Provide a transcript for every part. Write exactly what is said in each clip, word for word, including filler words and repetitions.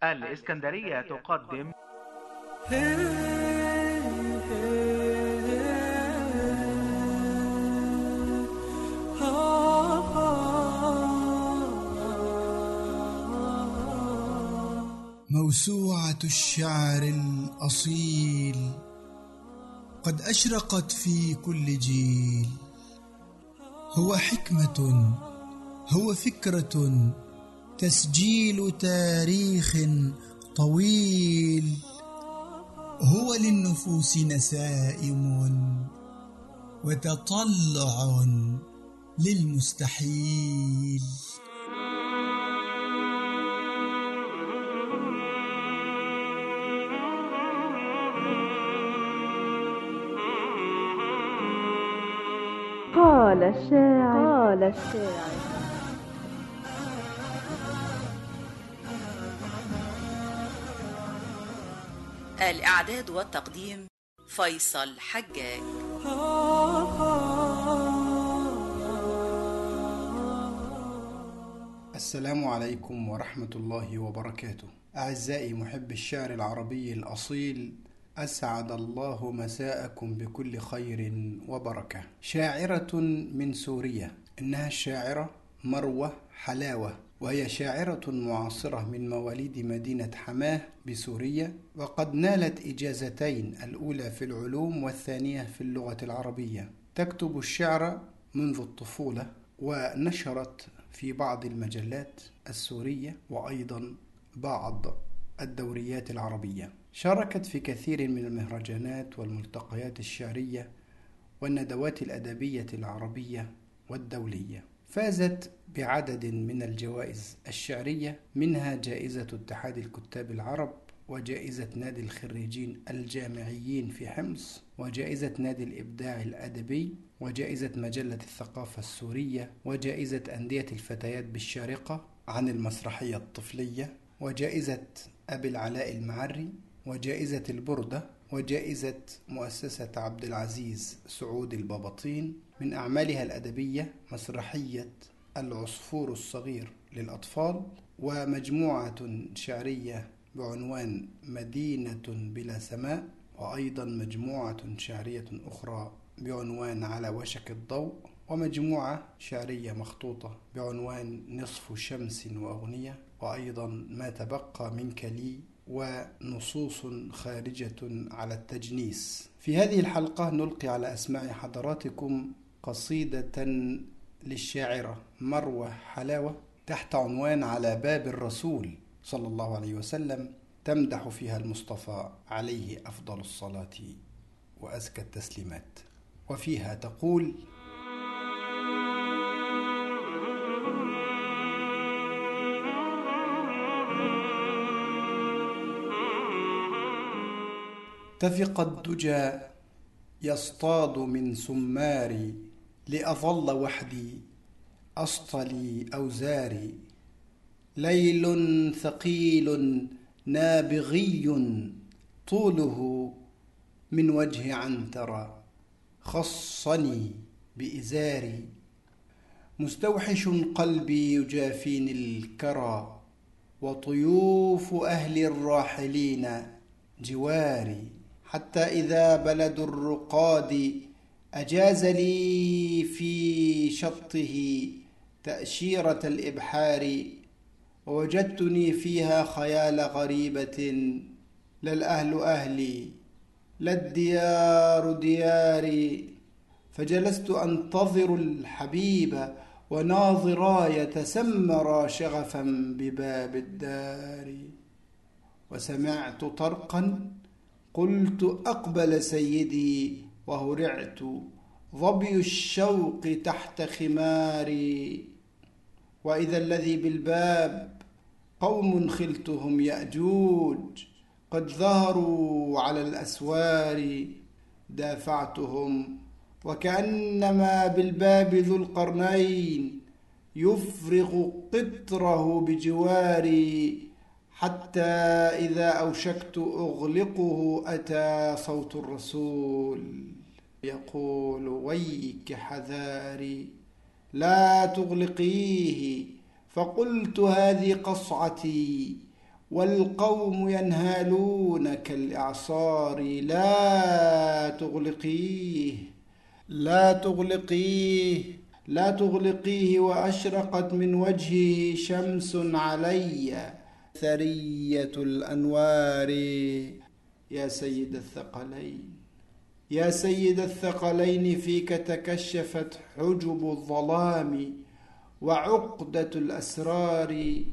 الإسكندرية تقدم موسوعة الشعر الأصيل قد أشرقت في كل جيل. هو حكمة، هو فكرة، تسجيل تاريخ طويل. هو للنفوس نسائم وتطلع للمستحيل. قال الشاعر قال الشاعر الإعداد والتقديم فيصل حجاج. السلام عليكم ورحمة الله وبركاته. أعزائي محب الشعر العربي الأصيل، أسعد الله مساءكم بكل خير وبركة. شاعرة من سوريا، إنها الشاعرة مروة حلاوة، وهي شاعرة معاصرة من مواليد مدينة حماه بسوريا، وقد نالت إجازتين، الأولى في العلوم والثانية في اللغة العربية. تكتب الشعر منذ الطفولة، ونشرت في بعض المجلات السورية وأيضا بعض الدوريات العربية. شاركت في كثير من المهرجانات والملتقيات الشعرية والندوات الأدبية العربية والدولية. فازت بعدد من الجوائز الشعرية، منها جائزة اتحاد الكتاب العرب، وجائزة نادي الخريجين الجامعيين في حمص، وجائزة نادي الإبداع الأدبي، وجائزة مجلة الثقافة السورية، وجائزة أندية الفتيات بالشارقة عن المسرحية الطفلية، وجائزة أبي العلاء المعري، وجائزة البردة، وجائزة مؤسسة عبد العزيز سعود البابطين. من أعمالها الأدبية مسرحية العصفور الصغير للأطفال، ومجموعة شعرية بعنوان مدينة بلا سماء، وأيضا مجموعة شعرية أخرى بعنوان على وشك الضوء، ومجموعة شعرية مخطوطة بعنوان نصف شمس وأغنية، وأيضا ما تبقى منك لي، ونصوص خارجة على التجنيس. في هذه الحلقة نلقي على أسماع حضراتكم قصيدة للشاعرة مروة حلاوة تحت عنوان على باب الرسول صلى الله عليه وسلم، تمدح فيها المصطفى عليه أفضل الصلاة وأزكى التسليمات. وفيها تقول: تفق الدجى يصطاد من سماري، لأظل وحدي أصطلي أوزاري. ليل ثقيل نابغي طوله، من وجه عنترة خصني بإزاري. مستوحش قلبي يجافيني الكرى، وطيوف أهل الراحلين جواري. حتى إذا بلد الرقاد أجاز لي في شطه تأشيرة الإبحار، ووجدتني فيها خيال غريبة. لا الأهل أهلي، لا الديار دياري. فجلست أنتظر الحبيب، وناظرا يتسمرا شغفا بباب الدار. وسمعت طرقا، قلت أقبل سيدي، وهرعت ظبي الشوق تحت خماري. وإذا الذي بالباب قوم خلتهم يأجوج، قد ظهروا على الأسوار. دافعتهم وكأنما بالباب ذو القرنين، يفرغ قطره بجواري. حتى إذا أوشكت أغلقه، أتى صوت الرسول يقول: ويك حذاري، لا تغلقيه. فقلت: هذه قصعتي، والقوم ينهالون كالإعصار. لا تغلقيه لا تغلقيه لا تغلقيه وأشرقت من وجهه شمس علي ثرية الأنوار. يا سيد الثقلين يا سيد الثقلين فيك تكشفت حجب الظلام وعقدة الأسرار.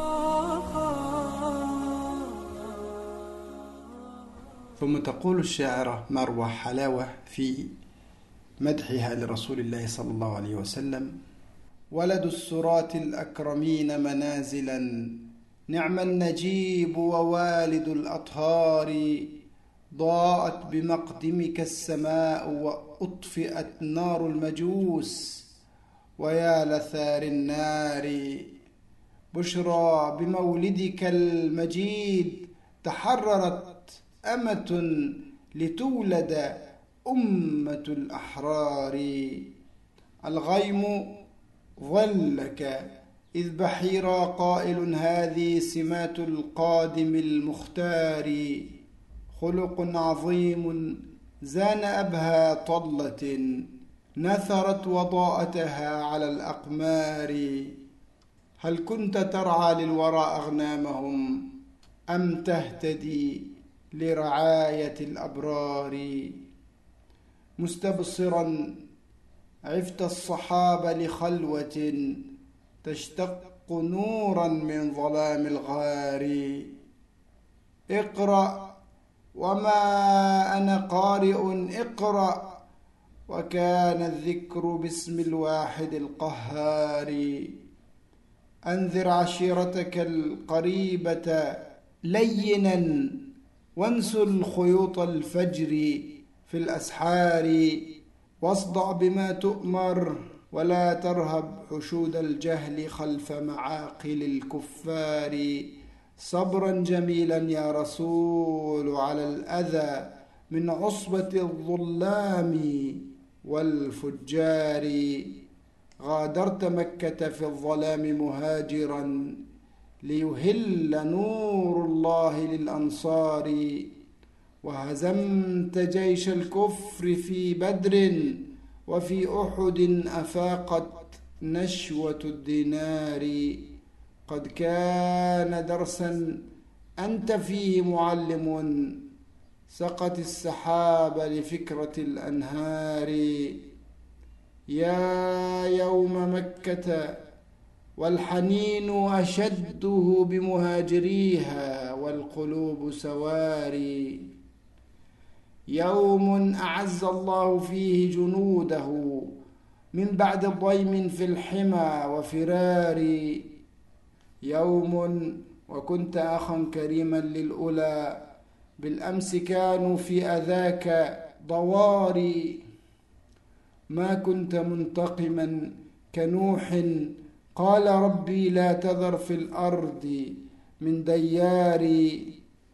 ثم تقول الشاعرة مروى حلاوة في مدحها لرسول الله صلى الله عليه وسلم: ولد السرات الأكرمين منازلا، نعم النجيب ووالد الأطهار. ضاءت بمقدمك السماء وأطفئت نار المجوس، ويا لثار النار. بشرى بمولدك المجيد، تحررت أمة لتولد أمة الأحرار. الغيم ظلك إذ بحيرا قائل هذه سمات القادم المختار. خلق عظيم زان أبهى طلة، نثرت وضاءتها على الأقمار. هل كنت ترعى للورى أغنامهم، أم تهتدي لرعاية الأبرار؟ مستبصرا عفت الصحاب لخلوة، تشتق نورا من ظلام الغار. اقرأ وما أنا قارئ، اقرأ وكان الذكر باسم الواحد القهار. أنذر عشيرتك القريبة لينا، وانسوا الخيوط الفجر في الأسحار. واصدع بما تؤمر ولا ترهب حشود الجهل خلف معاقل الكفار. صبرا جميلا يا رسول على الأذى من عصبة الظلام والفجار. غادرت مكة في الظلام مهاجرا، ليهل نور الله للأنصار. وهزمت جيش الكفر في بدر، وفي أحد أفاقت نشوة الدينار. قد كان درسا أنت فيه معلم، سقت السحاب لفكرة الأنهار. يا يوم مكة والحنين أشده بمهاجريها والقلوب سواري. يوم أعز الله فيه جنوده من بعد ضيم في الحمى وفرار. يوم وكنت أخا كريما للأولى، بالأمس كانوا في أذاك ضواري. ما كنت منتقما كنوح، قال ربي لا تذر في الأرض من دياري.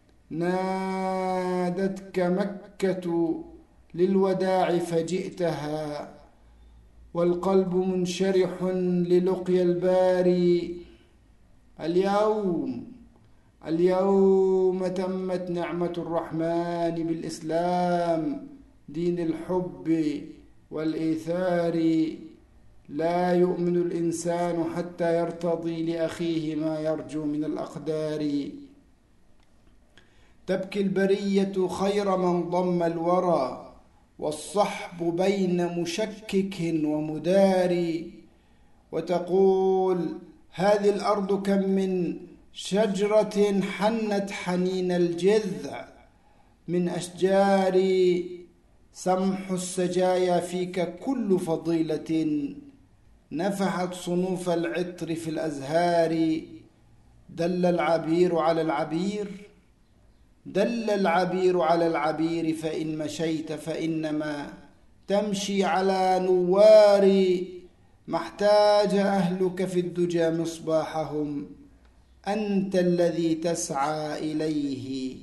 نادتك مكة للوداع فجئتها، والقلب منشرح للقيا الباري. اليوم اليوم تمت نعمة الرحمن بالإسلام، دين الحب والإيثار. لا يؤمن الإنسان حتى يرتضي لأخيه ما يرجو من الأقدار. تبكي البرية خير من ضم الورى، والصحب بين مشكك ومدار. وتقول هذه الأرض كم من شجرة حنت حنين الجذع من أشجار. سمح السجايا فيك كل فضيلة، نفحت صنوف العطر في الأزهار. دل العبير على العبير دل العبير على العبير، فإن مشيت فإنما تمشي على نوار. ما احتاج أهلك في الدجى مصباحهم، أنت الذي تسعى إليه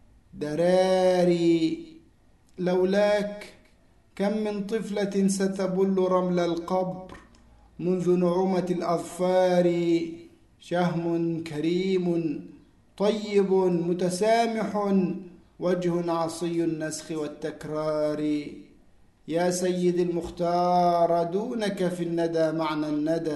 دراري. لولاك كم من طفلة ستبل رمل القبر منذ نعومة الأظفار. شهم كريم طيب متسامح، وجه عصي النسخ والتكرار. يا سيد المختار دونك في الندى معنى الندى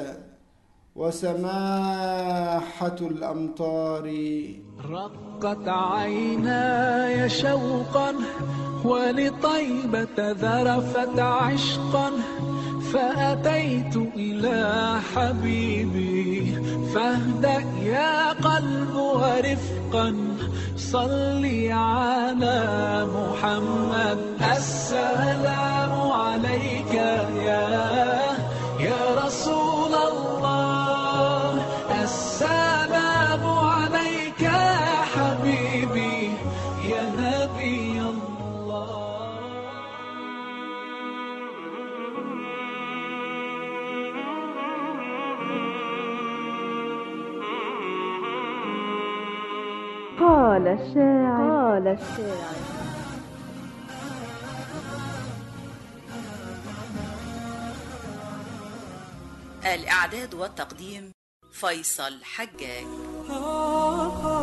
وسماحة الأمطار. رقت عيناي شوقا ولطيبة ذرفت عشقا، فأتيت إلى حبيبي فاهدأ يا قلب ورفقا، صلي على محمد. السلام عليك يا يا رسول الله، السلام عليك يا حبيبي يا نبي الله. قال الشاعر قال الشاعر الإعداد والتقديم فيصل حجاج.